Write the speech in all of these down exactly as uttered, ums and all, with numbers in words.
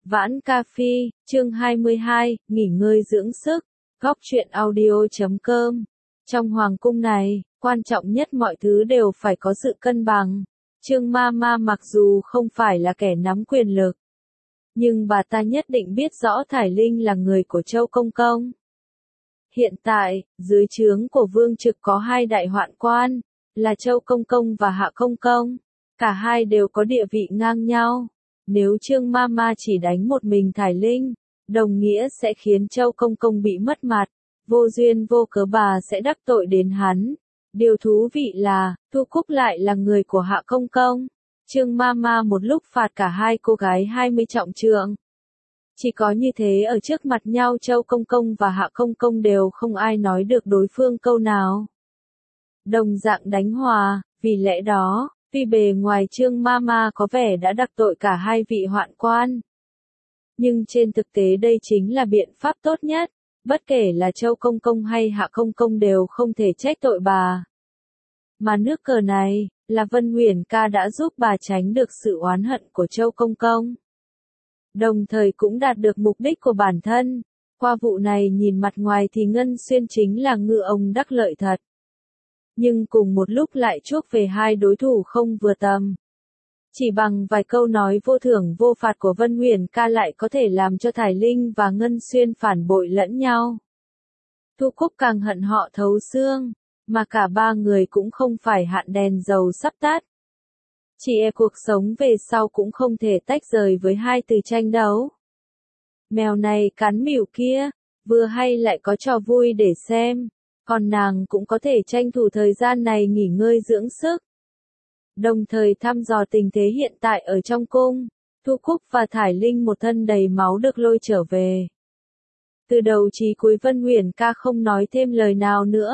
Vãn Ca Phi, chương hai mươi hai, nghỉ ngơi dưỡng sức, góc truyện audio chấm com. Trong hoàng cung này, quan trọng nhất mọi thứ đều phải có sự cân bằng. Trương Mama mặc dù không phải là kẻ nắm quyền lực, nhưng bà ta nhất định biết rõ Thải Linh là người của Châu Công Công. Hiện tại, dưới trướng của Vương Trực có hai đại hoạn quan, là Châu Công Công và Hạ Công Công. Cả hai đều có địa vị ngang nhau. Nếu Trương Mama chỉ đánh một mình Thải Linh, đồng nghĩa sẽ khiến Châu Công Công bị mất mặt, vô duyên vô cớ bà sẽ đắc tội đến hắn. Điều thú vị là, Thu Cúc lại là người của Hạ Công Công. Trương Mama một lúc phạt cả hai cô gái hai mươi trọng trượng. Chỉ có như thế ở trước mặt nhau Châu Công Công và Hạ Công Công đều không ai nói được đối phương câu nào. Đồng dạng đánh hòa, vì lẽ đó, tuy bề ngoài Trương Mama có vẻ đã đắc tội cả hai vị hoạn quan, nhưng trên thực tế đây chính là biện pháp tốt nhất, bất kể là Châu Công Công hay Hạ Công Công đều không thể trách tội bà. Mà nước cờ này, là Vân Huyền Ca đã giúp bà tránh được sự oán hận của Châu Công Công. Đồng thời cũng đạt được mục đích của bản thân. Qua vụ này nhìn mặt ngoài thì Ngân Xuyên chính là ngư ông đắc lợi thật. Nhưng cùng một lúc lại chuốc về hai đối thủ không vừa tầm. Chỉ bằng vài câu nói vô thưởng vô phạt của Vân Huyền Ca lại có thể làm cho Thải Linh và Ngân Xuyên phản bội lẫn nhau. Thu Cúc càng hận họ thấu xương, mà cả ba người cũng không phải hạn đèn dầu sắp tắt. Chỉ e cuộc sống về sau cũng không thể tách rời với hai từ tranh đấu. Mèo này cắn mỉu kia, vừa hay lại có trò vui để xem, còn nàng cũng có thể tranh thủ thời gian này nghỉ ngơi dưỡng sức. Đồng thời thăm dò tình thế hiện tại ở trong cung, Thu Cúc và Thải Linh một thân đầy máu được lôi trở về. Từ đầu chí cuối Vân Huyền Ca không nói thêm lời nào nữa.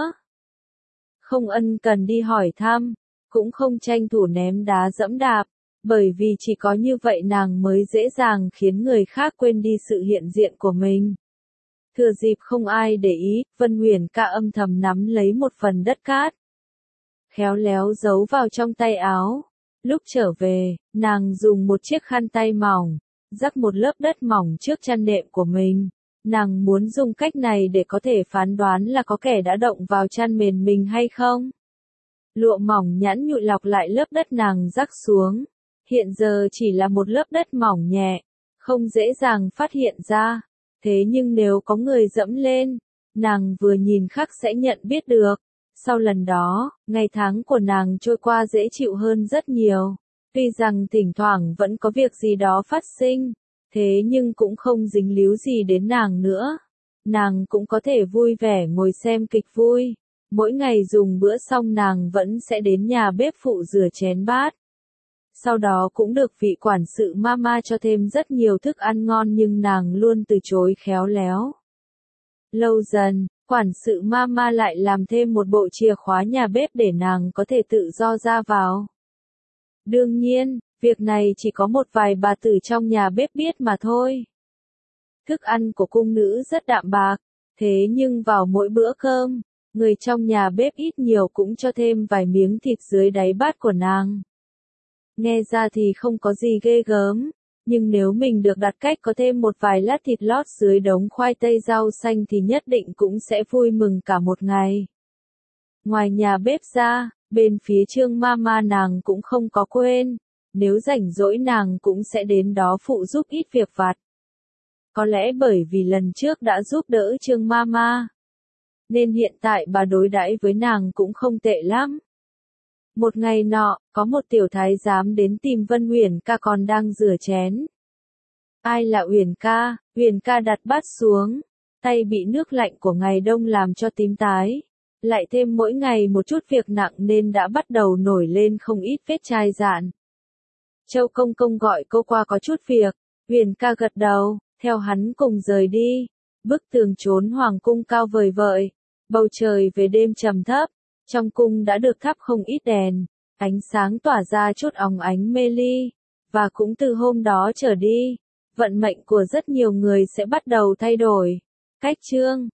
Không ân cần đi hỏi thăm, cũng không tranh thủ ném đá dẫm đạp, bởi vì chỉ có như vậy nàng mới dễ dàng khiến người khác quên đi sự hiện diện của mình. Thừa dịp không ai để ý, Vân Huyền Ca âm thầm nắm lấy một phần đất cát, khéo léo giấu vào trong tay áo. Lúc trở về, nàng dùng một chiếc khăn tay mỏng, rắc một lớp đất mỏng trước chăn nệm của mình. Nàng muốn dùng cách này để có thể phán đoán là có kẻ đã động vào chăn mền mình hay không. Lụa mỏng nhẵn nhụi lọc lại lớp đất nàng rắc xuống. Hiện giờ chỉ là một lớp đất mỏng nhẹ, không dễ dàng phát hiện ra. Thế nhưng nếu có người dẫm lên, nàng vừa nhìn khắc sẽ nhận biết được. Sau lần đó, ngày tháng của nàng trôi qua dễ chịu hơn rất nhiều. Tuy rằng thỉnh thoảng vẫn có việc gì đó phát sinh, thế nhưng cũng không dính líu gì đến nàng nữa. Nàng cũng có thể vui vẻ ngồi xem kịch vui. Mỗi ngày dùng bữa xong nàng vẫn sẽ đến nhà bếp phụ rửa chén bát. Sau đó cũng được vị quản sự Mama cho thêm rất nhiều thức ăn ngon nhưng nàng luôn từ chối khéo léo. Lâu dần, quản sự Mama lại làm thêm một bộ chìa khóa nhà bếp để nàng có thể tự do ra vào. Đương nhiên, việc này chỉ có một vài bà tử trong nhà bếp biết mà thôi. Thức ăn của cung nữ rất đạm bạc, thế nhưng vào mỗi bữa cơm, người trong nhà bếp ít nhiều cũng cho thêm vài miếng thịt dưới đáy bát của nàng. Nghe ra thì không có gì ghê gớm, nhưng nếu mình được đặt cách có thêm một vài lát thịt lót dưới đống khoai tây rau xanh thì nhất định cũng sẽ vui mừng cả một ngày. Ngoài nhà bếp ra, bên phía Trương Mama nàng cũng không có quên, nếu rảnh rỗi nàng cũng sẽ đến đó phụ giúp ít việc vặt. Có lẽ bởi vì lần trước đã giúp đỡ Trương Mama, nên hiện tại bà đối đãi với nàng cũng không tệ lắm. Một ngày nọ, có một tiểu thái giám đến tìm Vân Huyền Ca còn đang rửa chén. Ai là Huyền Ca? Huyền Ca đặt bát xuống, tay bị nước lạnh của ngày đông làm cho tím tái. Lại thêm mỗi ngày một chút việc nặng nên đã bắt đầu nổi lên không ít vết chai dạn. Châu Công Công gọi cô qua có chút việc, Huyền Ca gật đầu, theo hắn cùng rời đi. Bức tường trốn hoàng cung cao vời vợi, bầu trời về đêm trầm thấp, trong cung đã được thắp không ít đèn, ánh sáng tỏa ra chút óng ánh mê ly, và cũng từ hôm đó trở đi, vận mệnh của rất nhiều người sẽ bắt đầu thay đổi. Cách chương